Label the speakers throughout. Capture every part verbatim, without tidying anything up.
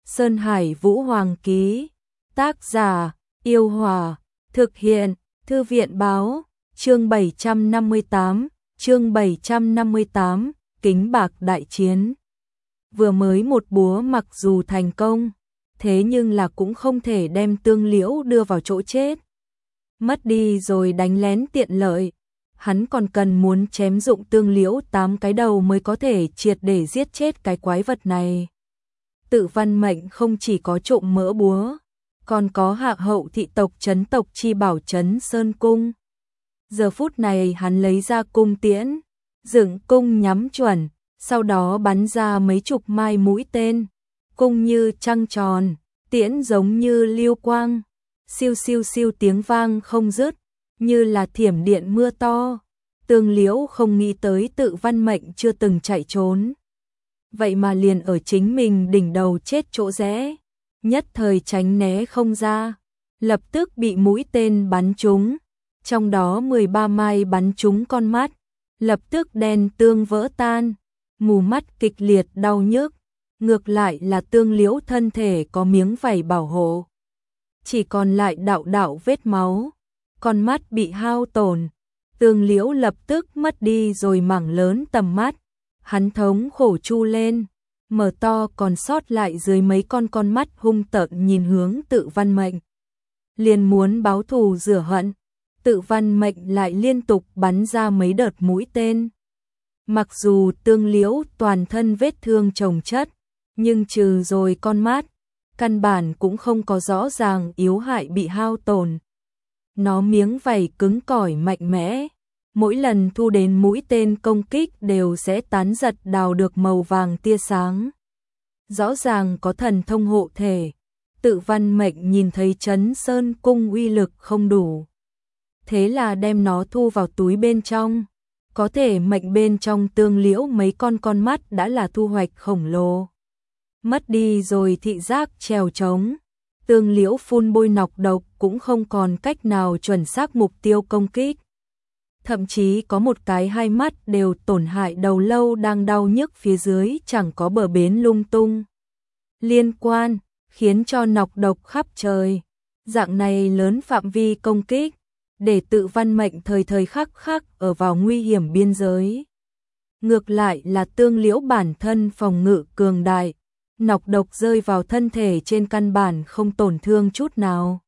Speaker 1: Sơn Hải Vũ Hoàng ký. Tác giả: Yêu Hòa. Thực hiện: Thư viện Báo. Chương bảy trăm năm mươi tám, chương bảy trăm năm mươi tám, Kính Bạc đại chiến. Vừa mới một búa mặc dù thành công, thế nhưng là cũng không thể đem Tương Liễu đưa vào chỗ chết. Mất đi rồi đánh lén tiện lợi, hắn còn cần muốn chém dụng Tương Liễu tám cái đầu mới có thể triệt để giết chết cái quái vật này. Tự Văn Mệnh không chỉ có trộm mỡ búa, còn có hạ hậu thị tộc trấn tộc chi bảo trấn Sơn Cung. Giờ phút này hắn lấy ra cung tiễn, dựng cung nhắm chuẩn, sau đó bắn ra mấy chục mai mũi tên, cung như trăng tròn, tiễn giống như lưu quang, siêu siêu siêu tiếng vang không dứt, như là thiểm điện mưa to. Tương Liễu không nghĩ tới Tự Văn Mệnh chưa từng chạy trốn, vậy mà liền ở chính mình đỉnh đầu chết chỗ rẽ, nhất thời tránh né không ra, lập tức bị mũi tên bắn trúng, trong đó mười ba mai bắn trúng con mắt, lập tức đen tương vỡ tan, mù mắt kịch liệt đau nhức. Ngược lại là Tương Liễu thân thể có miếng vảy bảo hộ, chỉ còn lại đạo đạo vết máu, con mắt bị hao tổn. Tương Liễu lập tức mất đi rồi mảng lớn tầm mắt, hắn thống khổ chu lên, mở to còn sót lại dưới mấy con con mắt hung tợn nhìn hướng Tự Văn Mệnh, liền muốn báo thù rửa hận. Tự Văn Mệnh lại liên tục bắn ra mấy đợt mũi tên. Mặc dù Tương Liễu toàn thân vết thương chồng chất, nhưng trừ rồi con mắt, căn bản cũng không có rõ ràng yếu hại bị hao tổn. Nó miếng vảy cứng cỏi mạnh mẽ, mỗi lần thu đến mũi tên công kích đều sẽ tán giật đào được màu vàng tia sáng. Rõ ràng có thần thông hộ thể, Tự Văn Mệnh nhìn thấy Trấn Sơn Cung uy lực không đủ, thế là đem nó thu vào túi bên trong. Có thể mệnh bên trong Tương Liễu mấy con con mắt đã là thu hoạch khổng lồ. Mất đi rồi thị giác trèo trống, Tương Liễu phun bôi nọc độc cũng không còn cách nào chuẩn xác mục tiêu công kích. Thậm chí có một cái hai mắt đều tổn hại đầu lâu đang đau nhức phía dưới chẳng có bờ bến lung tung liên quan, khiến cho nọc độc khắp trời. Dạng này lớn phạm vi công kích, để Tự Văn Mệnh thời thời khắc khắc ở vào nguy hiểm biên giới. Ngược lại là Tương Liễu bản thân phòng ngự cường đại, nọc độc rơi vào thân thể trên căn bản không tổn thương chút nào.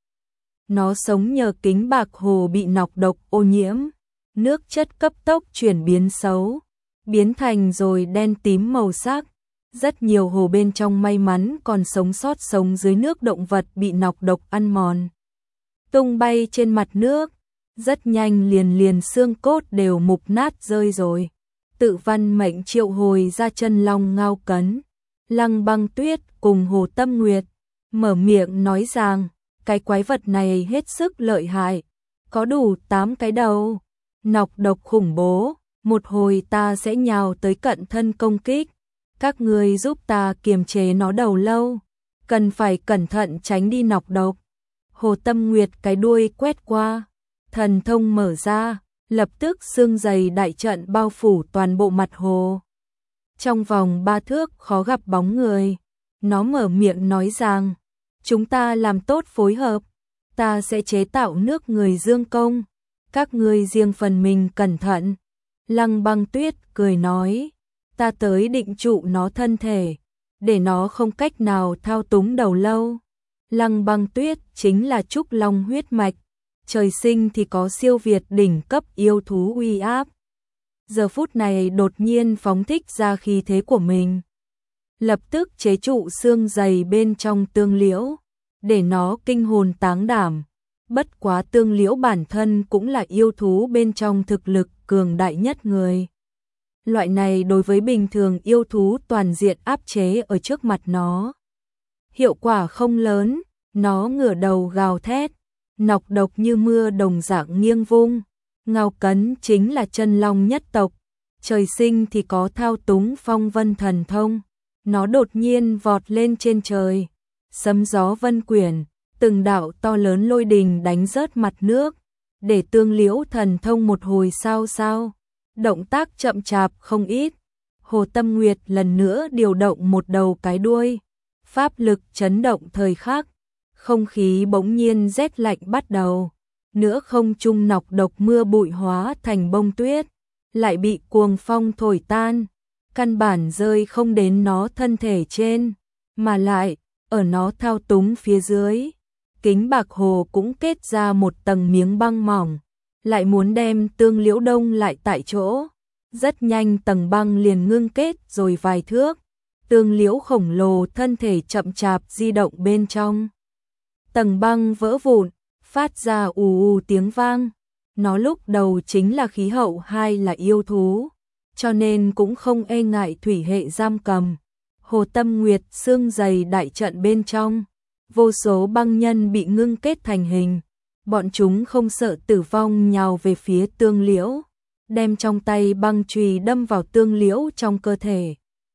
Speaker 1: Nó sống nhờ kính bạc hồ bị nọc độc ô nhiễm, nước chất cấp tốc chuyển biến xấu, biến thành rồi đen tím màu sắc. Rất nhiều hồ bên trong may mắn còn sống sót sống dưới nước động vật bị nọc độc ăn mòn, tung bay trên mặt nước, rất nhanh liền liền xương cốt đều mục nát rơi rồi. Tự Văn Mệnh triệu hồi ra Chân Long Ngao Cấn, Lăng Băng Tuyết cùng Hồ Tâm Nguyệt, mở miệng nói rằng cái quái vật này hết sức lợi hại, có đủ tám cái đầu, nọc độc khủng bố, một hồi ta sẽ nhào tới cận thân công kích, các ngươi giúp ta kiềm chế nó đầu lâu, cần phải cẩn thận tránh đi nọc độc. Hồ Tâm Nguyệt cái đuôi quét qua, thần thông mở ra, lập tức xương dày đại trận bao phủ toàn bộ mặt hồ. Trong vòng ba thước khó gặp bóng người, nó mở miệng nói rằng, chúng ta làm tốt phối hợp, ta sẽ chế tạo nước người dương công, các ngươi riêng phần mình cẩn thận. Lăng Băng Tuyết cười nói, ta tới định trụ nó thân thể, để nó không cách nào thao túng đầu lâu. Lăng Băng Tuyết chính là Trúc Long huyết mạch, trời sinh thì có siêu việt đỉnh cấp yêu thú uy áp. Giờ phút này đột nhiên phóng thích ra khí thế của mình, lập tức chế trụ xương dày bên trong Tương Liễu, để nó kinh hồn táng đảm. Bất quá Tương Liễu bản thân cũng là yêu thú bên trong thực lực cường đại nhất người. Loại này đối với bình thường yêu thú toàn diện áp chế ở trước mặt nó, hiệu quả không lớn. Nó ngửa đầu gào thét, nọc độc như mưa đồng dạng nghiêng vung. Ngao Cấn chính là Chân Long nhất tộc, trời sinh thì có thao túng phong vân thần thông. Nó đột nhiên vọt lên trên trời, sấm gió vân quyển, từng đạo to lớn lôi đình đánh rớt mặt nước, để Tương Liễu thần thông một hồi sao sao, động tác chậm chạp không ít. Hồ Tâm Nguyệt lần nữa điều động một đầu cái đuôi, Pháp lực chấn động thời khắc, không khí bỗng nhiên rét lạnh bắt đầu, nữa không trung nọc độc mưa bụi hóa thành bông tuyết, lại bị cuồng phong thổi tan, căn bản rơi không đến nó thân thể trên, mà lại ở nó thao túng phía dưới. Kính Bạc Hồ cũng kết ra một tầng miếng băng mỏng, lại muốn đem Tương Liễu đông lại tại chỗ. Rất nhanh tầng băng liền ngưng kết rồi vài thước, Tương Liễu khổng lồ thân thể chậm chạp di động bên trong. Tầng băng vỡ vụn, phát ra ù ù tiếng vang. Nó lúc đầu chính là khí hậu hay là yêu thú, cho nên cũng không e ngại thủy hệ giam cầm. Hồ Tâm Nguyệt xương dày đại trận bên trong, vô số băng nhân bị ngưng kết thành hình, bọn chúng không sợ tử vong nhào về phía Tương Liễu, đem trong tay băng chùy đâm vào Tương Liễu trong cơ thể.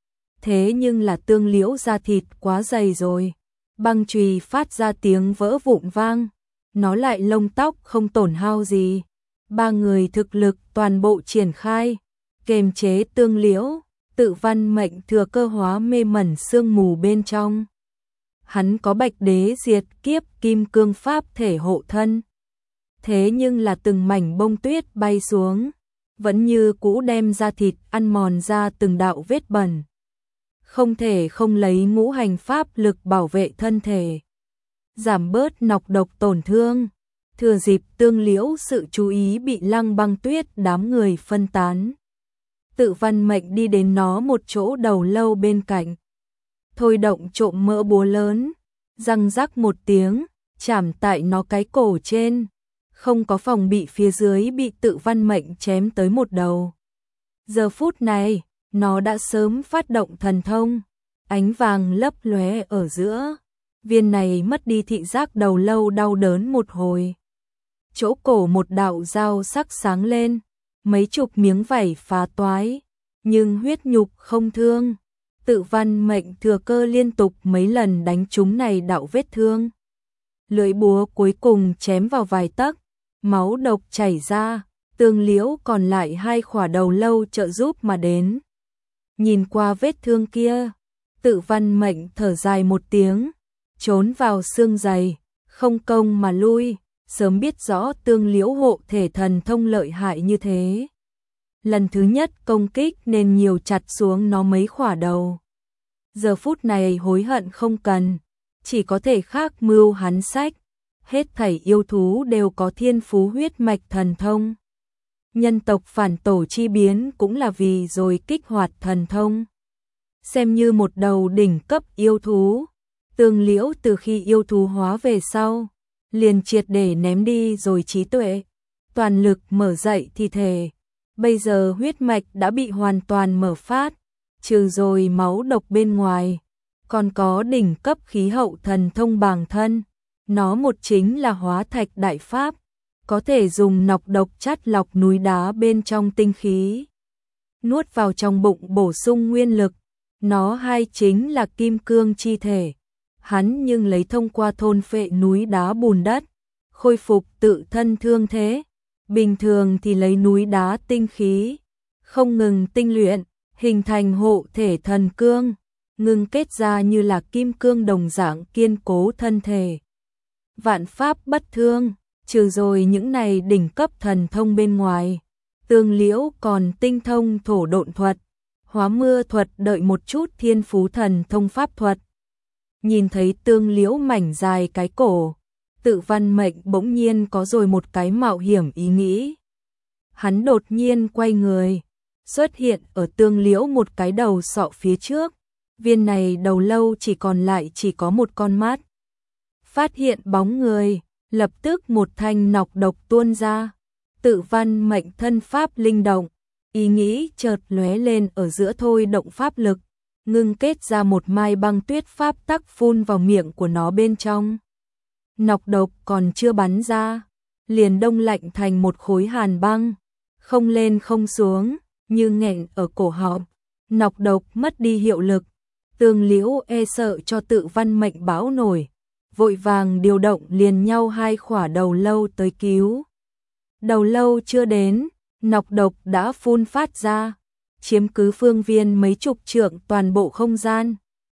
Speaker 1: Thế nhưng là Tương Liễu da thịt quá dày rồi, băng chùy phát ra tiếng vỡ vụn vang, nó lại lông tóc không tổn hao gì. Ba người thực lực toàn bộ triển khai, kềm chế Tương Liễu. Tự Văn Mệnh thừa cơ hóa mê mẩn sương mù bên trong. Hắn có Bạch Đế diệt kiếp kim cương pháp thể hộ thân. Thế nhưng là từng mảnh bông tuyết bay xuống, vẫn như cũ đem da thịt ăn mòn ra từng đạo vết bẩn. Không thể không lấy ngũ hành pháp lực bảo vệ thân thể, giảm bớt nọc độc tổn thương. Thừa dịp Tương Liễu sự chú ý bị Lăng Băng Tuyết đám người phân tán, Tự Văn Mệnh đi đến nó một chỗ đầu lâu bên cạnh, thôi động trộm mỡ búa lớn, răng rắc một tiếng, chảm tại nó cái cổ trên, không có phòng bị phía dưới bị Tự Văn Mệnh chém tới một đầu. Giờ phút này, nó đã sớm phát động thần thông, ánh vàng lấp lóe ở giữa, viên này mất đi thị giác đầu lâu đau đớn một hồi. Chỗ cổ một đạo dao sắc sáng lên, mấy chục miếng vảy phá toái, nhưng huyết nhục không thương. Tự Văn Mệnh thừa cơ liên tục mấy lần đánh trúng này đạo vết thương. Lưỡi búa cuối cùng chém vào vài tấc, máu độc chảy ra, Tương Liễu còn lại hai khỏa đầu lâu trợ giúp mà đến. Nhìn qua vết thương kia, Tự Văn Mệnh thở dài một tiếng, trốn vào xương dày, không công mà lui. Sớm biết rõ Tương Liễu hộ thể thần thông lợi hại như thế, lần thứ nhất công kích nên nhiều chặt xuống nó mấy khỏa đầu. Giờ phút này hối hận không cần, chỉ có thể khác mưu hắn sách. Hết thảy yêu thú đều có thiên phú huyết mạch thần thông. Nhân tộc phản tổ chi biến cũng là vì rồi kích hoạt thần thông. Xem như một đầu đỉnh cấp yêu thú, Tương Liễu từ khi yêu thú hóa về sau, liền triệt để ném đi rồi trí tuệ, toàn lực mở dậy thi thể. Bây giờ huyết mạch đã bị hoàn toàn mở phát, trừ rồi máu độc bên ngoài, còn có đỉnh cấp khí hậu thần thông bàng thân. Nó một chính là hóa thạch đại pháp, có thể dùng nọc độc chắt lọc núi đá bên trong tinh khí, nuốt vào trong bụng bổ sung nguyên lực. Nó hai chính là kim cương chi thể. Hắn nhưng lấy thông qua thôn phệ núi đá bùn đất, khôi phục tự thân thương thế. Bình thường thì lấy núi đá tinh khí, không ngừng tinh luyện, hình thành hộ thể thần cương, ngưng kết ra như là kim cương đồng dạng kiên cố thân thể. Vạn pháp bất thương, trừ rồi những này đỉnh cấp thần thông bên ngoài, Tương Liễu còn tinh thông thổ độn thuật, hóa mưa thuật, đợi một chút thiên phú thần thông pháp thuật. Nhìn thấy Tương Liễu mảnh dài cái cổ, Tự Văn Mệnh bỗng nhiên có rồi một cái mạo hiểm ý nghĩ. Hắn đột nhiên quay người, xuất hiện ở Tương Liễu một cái đầu sọ phía trước. Viên này đầu lâu chỉ còn lại chỉ có một con mắt. Phát hiện bóng người, lập tức một thanh nọc độc tuôn ra. Tự Văn Mệnh thân pháp linh động, ý nghĩ chợt lóe lên ở giữa, thôi động pháp lực, ngưng kết ra một mai băng tuyết pháp tắc phun vào miệng của nó bên trong. Nọc độc còn chưa bắn ra, liền đông lạnh thành một khối hàn băng, không lên không xuống, như nghẹn ở cổ họng. Nọc độc mất đi hiệu lực, Tương Liễu e sợ cho Tự Văn Mệnh báo nổi, vội vàng điều động liền nhau hai khỏa đầu lâu tới cứu. Đầu lâu chưa đến, nọc độc đã phun phát ra, chiếm cứ phương viên mấy chục trượng toàn bộ không gian.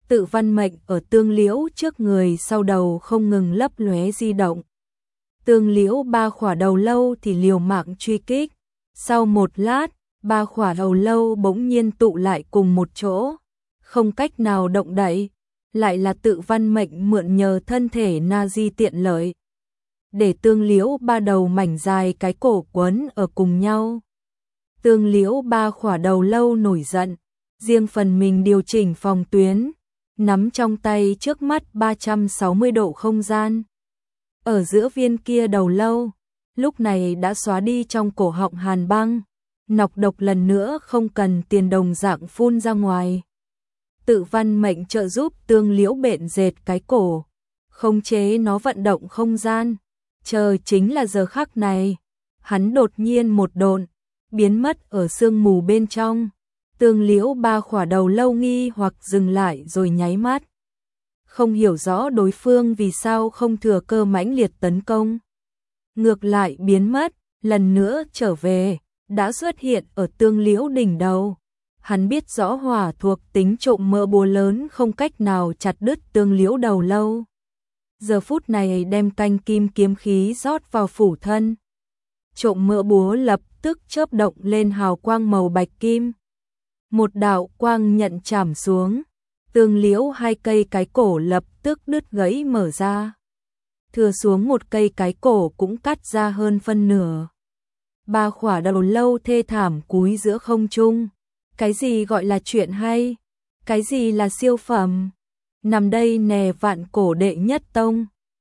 Speaker 1: Tự văn mệnh ở tương liễu trước người sau đầu không ngừng lấp lóe di động. Tương liễu ba khỏa đầu lâu thì liều mạng truy kích. Sau một lát, ba khỏa đầu lâu bỗng nhiên tụ lại cùng một chỗ, không cách nào động đậy, lại là tự văn mệnh mượn nhờ thân thể na di tiện lợi, để tương liễu ba đầu mảnh dài cái cổ quấn ở cùng nhau. Tương liễu ba khỏa đầu lâu nổi giận, riêng phần mình điều chỉnh phòng tuyến, nắm trong tay trước mắt ba trăm sáu mươi độ không gian. Ở giữa viên kia đầu lâu, lúc này đã xóa đi trong cổ họng hàn băng, nọc độc lần nữa không cần tiền đồng dạng phun ra ngoài. Tự văn mệnh trợ giúp tương liễu bện dệt cái cổ, khống chế nó vận động không gian. Chờ chính là giờ khắc này, hắn đột nhiên một độn, biến mất ở sương mù bên trong. Tương liễu ba khỏa đầu lâu nghi hoặc dừng lại rồi nháy mắt. Không hiểu rõ đối phương vì sao không thừa cơ mãnh liệt tấn công. Ngược lại biến mất, lần nữa trở về, đã xuất hiện ở tương liễu đỉnh đầu. Hắn biết rõ hỏa thuộc tính trộm mỡ búa lớn không cách nào chặt đứt tương liễu đầu lâu. Giờ phút này đem canh kim kiếm khí rót vào phủ thân. Trộm mỡ búa lập tức chớp động lên hào quang màu bạch kim. Một đạo quang nhận chạm xuống, tương liễu hai cây cái cổ lập tức đứt gãy mở ra. Thừa xuống một cây cái cổ cũng cắt ra hơn phân nửa. Ba khỏa đầu lâu thê thảm cúi giữa không trung. Cái gì gọi là chuyện hay? Cái gì là siêu phẩm? Nằm đây nè vạn cổ đệ nhất tông.